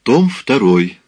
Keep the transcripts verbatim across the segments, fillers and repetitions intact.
Том второй.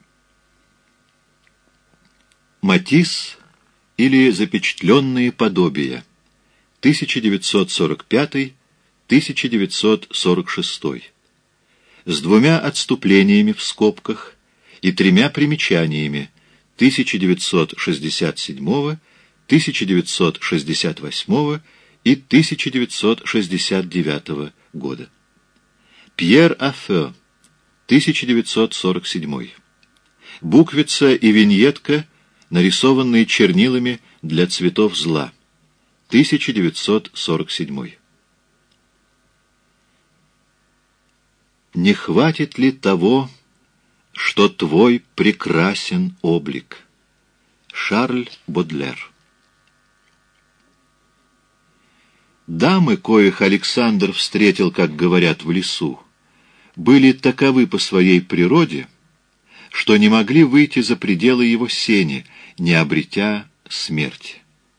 Матисс или запечатленные подобия. тысяча девятьсот сорок пятый — тысяча девятьсот сорок шестой. С двумя отступлениями в скобках и тремя примечаниями тысяча девятьсот шестьдесят седьмого, тысяча девятьсот шестьдесят восьмого и тысяча девятьсот шестьдесят девятого года. Пьер Аффе, тысяча девятьсот сорок седьмой. Буквица и виньетка, нарисованные чернилами для цветов зла. тысяча девятьсот сорок седьмой. Не хватит ли того, что твой прекрасен облик? Шарль Бодлер. Дамы, коих Александр встретил, как говорят, в лесу, были таковы по своей природе, что не могли выйти за пределы его сени, не обретя смерти.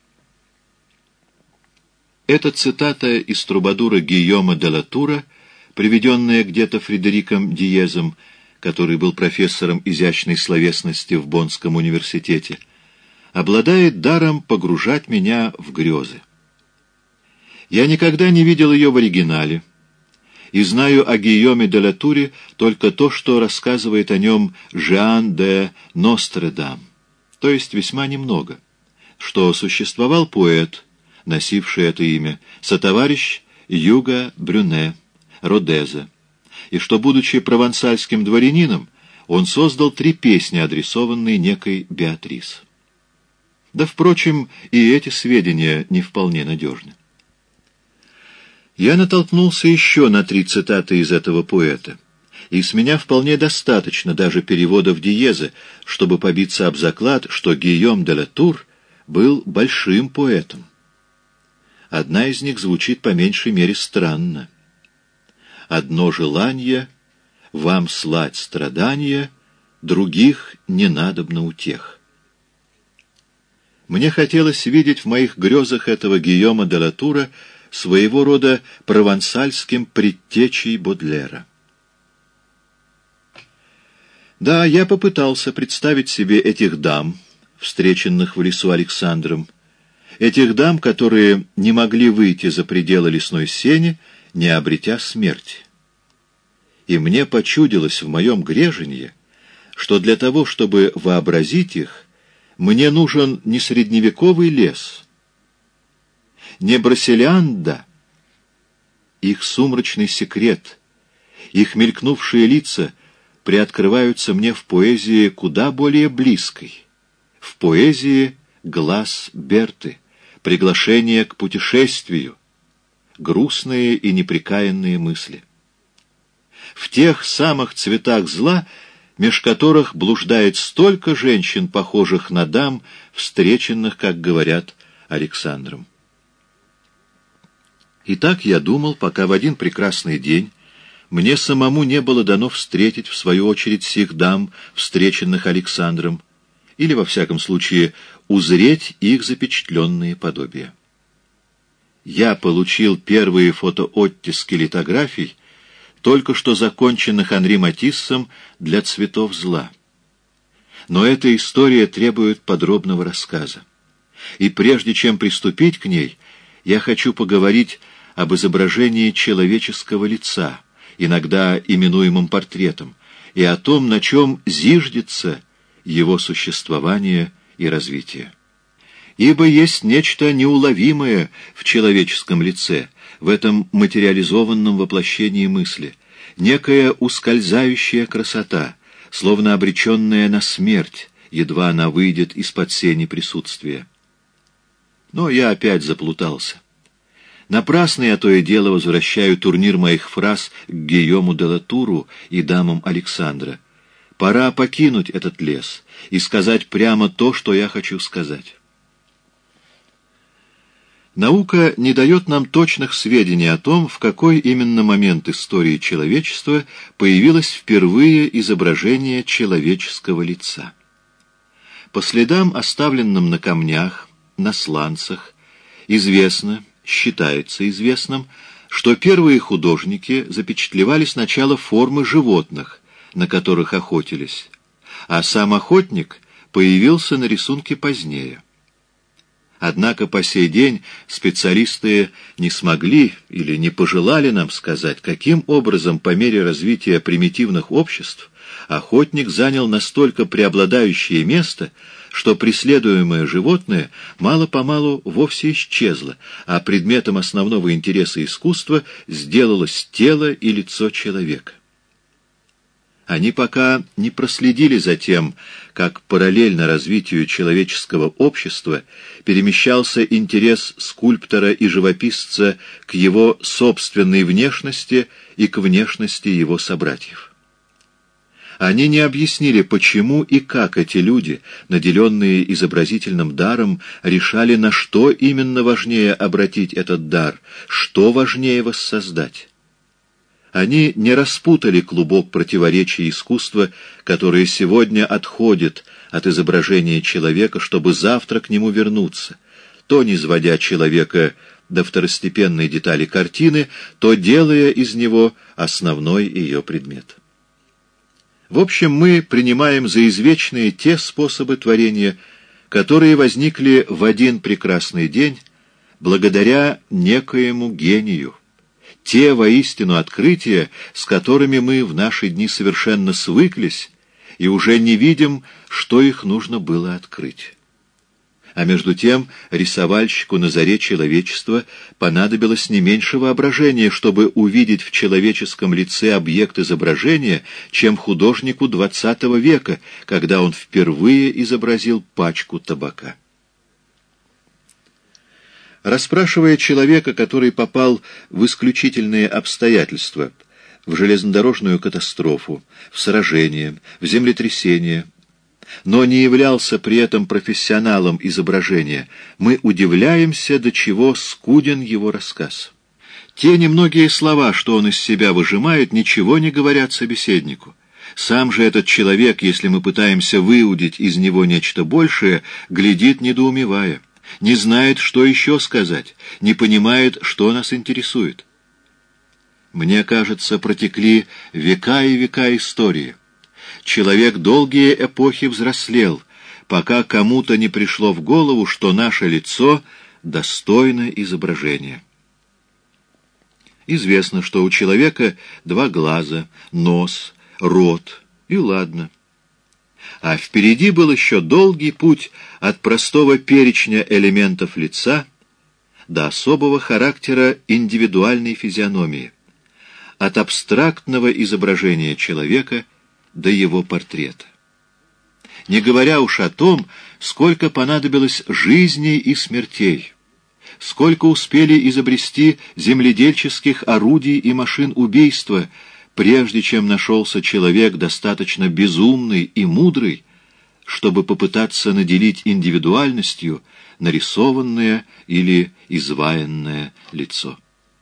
Эта цитата из трубадура Гийома де ла Тура, приведенная где-то Фредериком Диезом, который был профессором изящной словесности в Боннском университете, обладает даром погружать меня в грезы. Я никогда не видел ее в оригинале, и знаю о Гийоме де ла Туре только то, что рассказывает о нем Жан де Ностредам, то есть весьма немного, что существовал поэт, носивший это имя, сотоварищ Юга Брюне, Родеза, и что, будучи провансальским дворянином, он создал три песни, адресованные некой Беатрис. Да, впрочем, и эти сведения не вполне надежны. Я натолкнулся еще на три цитаты из этого поэта, и с меня вполне достаточно даже переводов Диеза, чтобы побиться об заклад, что Гийом де ла Тур был большим поэтом. Одна из них звучит по меньшей мере странно. «Одно желание — вам слать страдания, других не надобно утех». Мне хотелось видеть в моих грезах этого Гийома де ла Тура своего рода провансальским предтечей Бодлера. Да, я попытался представить себе этих дам, встреченных в лесу Александром, этих дам, которые не могли выйти за пределы лесной сени, не обретя смерти. И мне почудилось в моем греженье, что для того, чтобы вообразить их, мне нужен не средневековый лес, не Брасилианда. Их сумрачный секрет, их мелькнувшие лица приоткрываются мне в поэзии куда более близкой, в поэзии глаз Берты, приглашение к путешествию, грустные и непрекаянные мысли. В тех самых цветах зла, меж которых блуждает столько женщин, похожих на дам, встреченных, как говорят, Александром. И так я думал, пока в один прекрасный день мне самому не было дано встретить, в свою очередь, сих дам, встреченных Александром, или, во всяком случае, узреть их запечатленные подобия. Я получил первые фотооттиски литографий, только что законченных Анри Матиссом для цветов зла. Но эта история требует подробного рассказа. И прежде чем приступить к ней, я хочу поговорить об изображении человеческого лица, иногда именуемом портретом, и о том, на чем зиждется его существование и развитие. Ибо есть нечто неуловимое в человеческом лице, в этом материализованном воплощении мысли, некая ускользающая красота, словно обреченная на смерть, едва она выйдет из-под сени присутствия. Но я опять заплутался. Напрасно я то и дело возвращаю турнир моих фраз к Гийому де ла Туру и дамам Александра. Пора покинуть этот лес и сказать прямо то, что я хочу сказать. Наука не дает нам точных сведений о том, в какой именно момент истории человечества появилось впервые изображение человеческого лица. По следам, оставленным на камнях, на сланцах, известно, считается известным, что первые художники запечатлевали сначала формы животных, на которых охотились, а сам охотник появился на рисунке позднее. Однако по сей день специалисты не смогли или не пожелали нам сказать, каким образом по мере развития примитивных обществ охотник занял настолько преобладающее место, что преследуемое животное мало-помалу вовсе исчезло, а предметом основного интереса искусства сделалось тело и лицо человека. Они пока не проследили за тем, как параллельно развитию человеческого общества перемещался интерес скульптора и живописца к его собственной внешности и к внешности его собратьев. Они не объяснили, почему и как эти люди, наделенные изобразительным даром, решали, на что именно важнее обратить этот дар, что важнее воссоздать. Они не распутали клубок противоречий искусства, которое сегодня отходит от изображения человека, чтобы завтра к нему вернуться, то низводя человека до второстепенной детали картины, то делая из него основной ее предмет. В общем, мы принимаем за извечные те способы творения, которые возникли в один прекрасный день благодаря некоему гению. Те воистину открытия, с которыми мы в наши дни совершенно свыклись и уже не видим, что их нужно было открыть. А между тем рисовальщику на заре человечества понадобилось не меньше воображения, чтобы увидеть в человеческом лице объект изображения, чем художнику двадцатого века, когда он впервые изобразил пачку табака. Расспрашивая человека, который попал в исключительные обстоятельства, в железнодорожную катастрофу, в сражение, в землетрясение, но не являлся при этом профессионалом изображения, мы удивляемся, до чего скуден его рассказ. Те немногие слова, что он из себя выжимает, ничего не говорят собеседнику. Сам же этот человек, если мы пытаемся выудить из него нечто большее, глядит, недоумевая. Не знает, что еще сказать, не понимает, что нас интересует. Мне кажется, протекли века и века истории. Человек долгие эпохи взрослел, пока кому-то не пришло в голову, что наше лицо достойно изображения. Известно, что у человека два глаза, нос, рот, и ладно. А впереди был еще долгий путь от простого перечня элементов лица до особого характера индивидуальной физиономии, от абстрактного изображения человека до его портрета. Не говоря уж о том, сколько понадобилось жизней и смертей, сколько успели изобрести земледельческих орудий и машин убийства, прежде чем нашелся человек достаточно безумный и мудрый, чтобы попытаться наделить индивидуальностью нарисованное или изваянное лицо.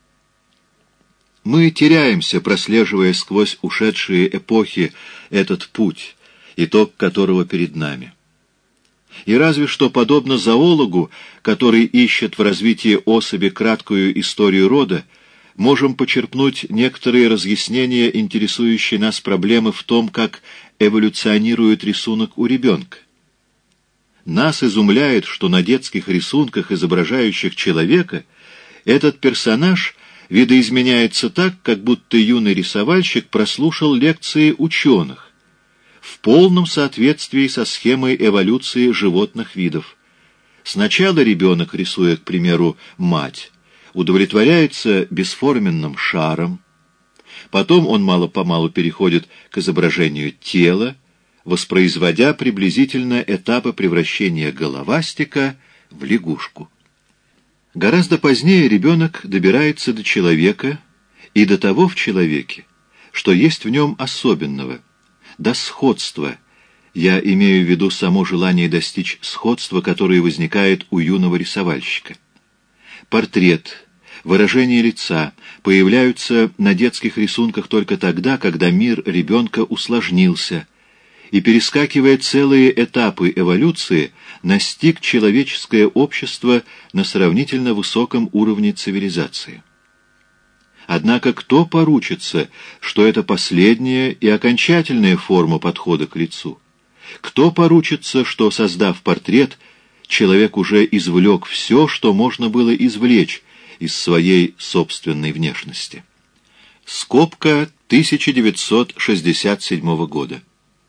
Мы теряемся, прослеживая сквозь ушедшие эпохи этот путь, итог которого перед нами. И разве что, подобно зоологу, который ищет в развитии особи краткую историю рода, можем почерпнуть некоторые разъяснения, интересующие нас проблемы в том, как эволюционирует рисунок у ребенка. Нас изумляет, что на детских рисунках, изображающих человека, этот персонаж видоизменяется так, как будто юный рисовальщик прослушал лекции ученых, в полном соответствии со схемой эволюции животных видов. Сначала ребенок, рисуя, к примеру, мать, удовлетворяется бесформенным шаром, потом он мало-помалу переходит к изображению тела, воспроизводя приблизительно этапы превращения головастика в лягушку. Гораздо позднее ребенок добирается до человека и до того в человеке, что есть в нем особенного, до сходства. Я имею в виду само желание достичь сходства, которое возникает у юного рисовальщика. Портрет, выражение лица появляются на детских рисунках только тогда, когда мир ребенка усложнился, и, перескакивая целые этапы эволюции, настиг человеческое общество на сравнительно высоком уровне цивилизации. Однако кто поручится, что это последняя и окончательная форма подхода к лицу? Кто поручится, что, создав портрет, человек уже извлек все, что можно было извлечь из своей собственной внешности? Скобка тысяча девятьсот шестьдесят седьмого года.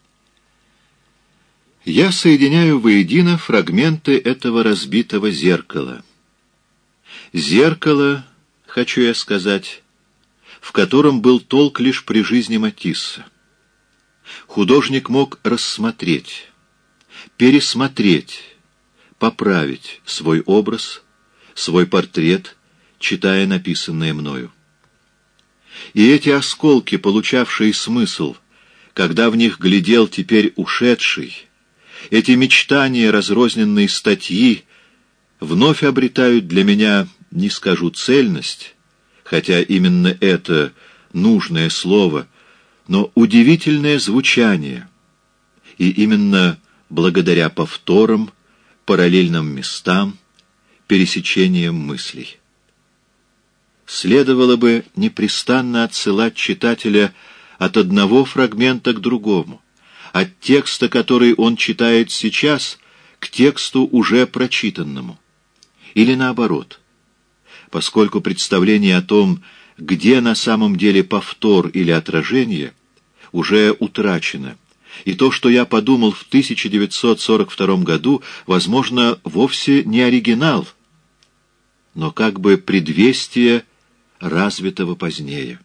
Я соединяю воедино фрагменты этого разбитого зеркала. Зеркало, хочу я сказать, в котором был толк лишь при жизни Матисса. Художник мог рассмотреть, пересмотреть, поправить свой образ, свой портрет, читая написанное мною. И эти осколки, получавшие смысл, когда в них глядел теперь ушедший, эти мечтания, разрозненные статьи, вновь обретают для меня, не скажу цельность, хотя именно это нужное слово, но удивительное звучание, и именно благодаря повторам, параллельным местам, пересечениям мыслей. Следовало бы непрестанно отсылать читателя от одного фрагмента к другому, от текста, который он читает сейчас, к тексту уже прочитанному. Или наоборот. Поскольку представление о том, где на самом деле повтор или отражение, уже утрачено, и то, что я подумал в тысяча девятьсот сорок втором году, возможно, вовсе не оригинал, но как бы предвестие развитого позднее.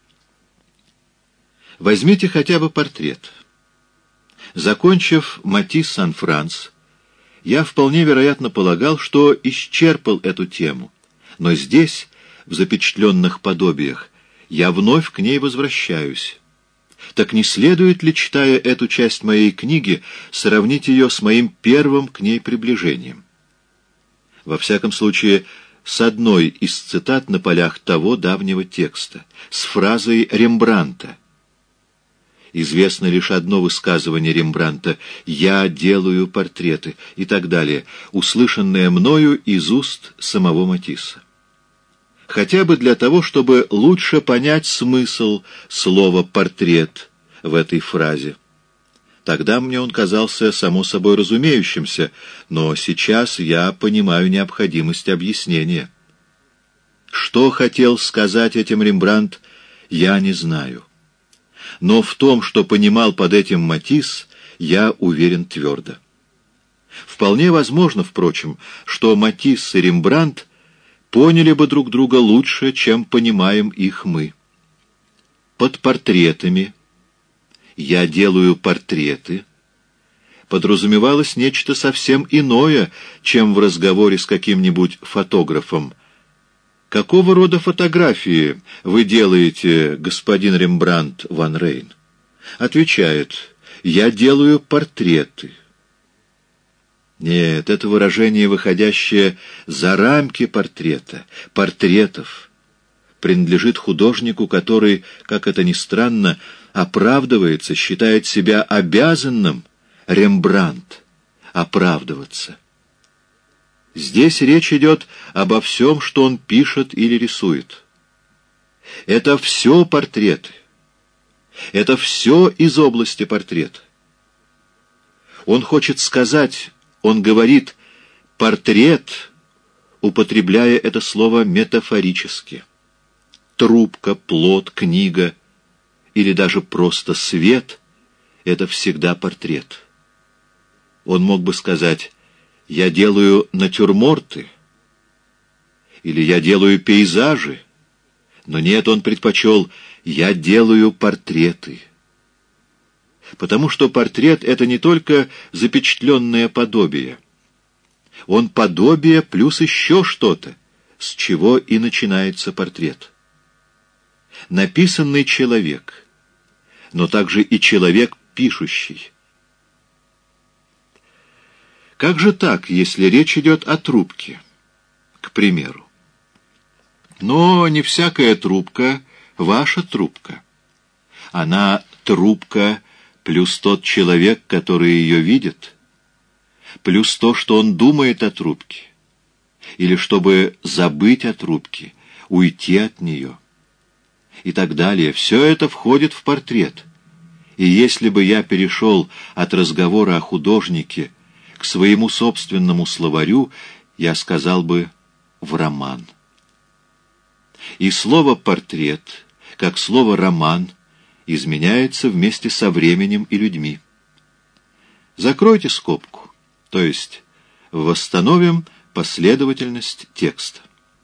Возьмите хотя бы портрет. Закончив «Матисс Сан-Франц», я вполне вероятно полагал, что исчерпал эту тему, но здесь, в запечатленных подобиях, я вновь к ней возвращаюсь. Так не следует ли, читая эту часть моей книги, сравнить ее с моим первым к ней приближением? Во всяком случае, с одной из цитат на полях того давнего текста, с фразой Рембрандта. Известно лишь одно высказывание Рембрандта «Я делаю портреты» и так далее, услышанное мною из уст самого Матисса. Хотя бы для того, чтобы лучше понять смысл слова «портрет» в этой фразе. Тогда мне он казался само собой разумеющимся, но сейчас я понимаю необходимость объяснения. Что хотел сказать этим Рембрандт, я не знаю. Но в том, что понимал под этим Матисс, я уверен твердо. Вполне возможно, впрочем, что Матисс и Рембрандт поняли бы друг друга лучше, чем понимаем их мы. Под портретами «я делаю портреты» подразумевалось нечто совсем иное, чем в разговоре с каким-нибудь фотографом. «Какого рода фотографии вы делаете, господин Рембрандт ван Рейн?» Отвечает: «Я делаю портреты». Нет, это выражение, выходящее за рамки портрета, портретов, принадлежит художнику, который, как это ни странно, оправдывается, считает себя обязанным, Рембрандт, оправдываться. Здесь речь идет обо всем, что он пишет или рисует. Это все портреты. Это все из области портрета. Он хочет сказать, он говорит «портрет», употребляя это слово метафорически. Трубка, плод, книга или даже просто свет — это всегда портрет. Он мог бы сказать «я делаю натюрморты» или «я делаю пейзажи», но нет, он предпочел «я делаю портреты». Потому что портрет — это не только запечатленное подобие. Он подобие плюс еще что-то, с чего и начинается портрет. Написанный человек, но также и человек пишущий. Как же так, если речь идет о трубке, к примеру? Но не всякая трубка — ваша трубка. Она трубка плюс тот человек, который ее видит, плюс то, что он думает о трубке, или чтобы забыть о трубке, уйти от нее. и так далее. Все это входит в портрет. И если бы я перешел от разговора о художнике к своему собственному словарю, я сказал бы «в роман». И слово «портрет», как слово «роман», изменяется вместе со временем и людьми. Закройте скобку, то есть восстановим последовательность текста.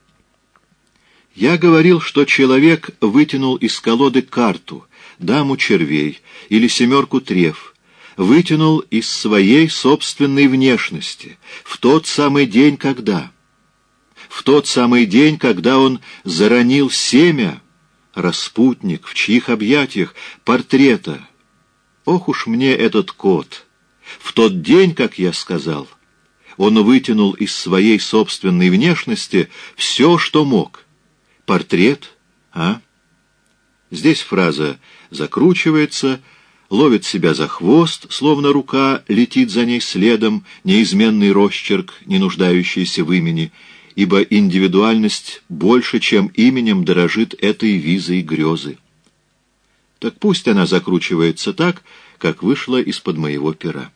Я говорил, что человек вытянул из колоды карту, даму червей или семерку треф, вытянул из своей собственной внешности в тот самый день, когда... В тот самый день, когда он заронил семя, распутник, в чьих объятиях, портрета. Ох уж мне этот кот! В тот день, как я сказал, он вытянул из своей собственной внешности все, что мог. Портрет, а? Здесь фраза закручивается, ловит себя за хвост, словно рука летит за ней следом, неизменный росчерк, не нуждающийся в имени, ибо индивидуальность больше, чем именем, дорожит этой визой грезы. Так пусть она закручивается так, как вышла из-под моего пера.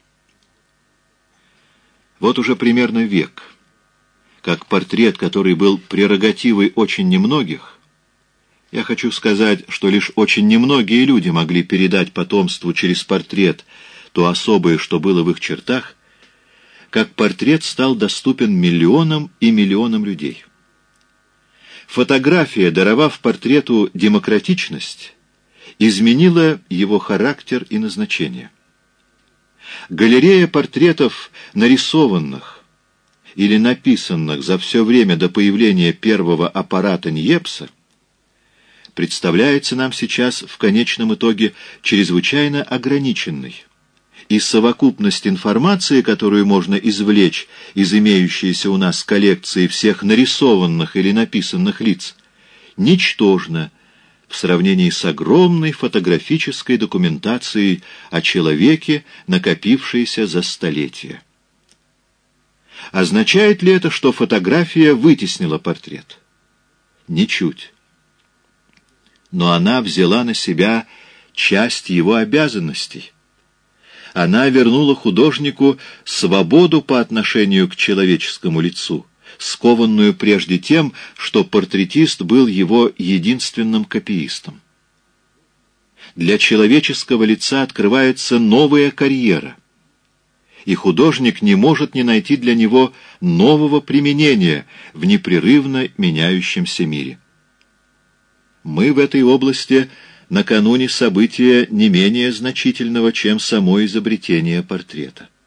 Вот уже примерно век, как портрет, который был прерогативой очень немногих, я хочу сказать, что лишь очень немногие люди могли передать потомству через портрет то особое, что было в их чертах, как портрет стал доступен миллионам и миллионам людей. Фотография, даровав портрету демократичность, изменила его характер и назначение. Галерея портретов, нарисованных или написанных за все время до появления первого аппарата Ньепса, представляется нам сейчас в конечном итоге чрезвычайно ограниченной, и совокупность информации, которую можно извлечь из имеющейся у нас коллекции всех нарисованных или написанных лиц, ничтожна в сравнении с огромной фотографической документацией о человеке, накопившейся за столетия. Означает ли это, что фотография вытеснила портрет? Ничуть. Но она взяла на себя часть его обязанностей. Она вернула художнику свободу по отношению к человеческому лицу, скованную прежде тем, что портретист был его единственным копиистом. Для человеческого лица открывается новая карьера, и художник не может не найти для него нового применения в непрерывно меняющемся мире. Мы в этой области накануне события не менее значительного, чем само изобретение портрета.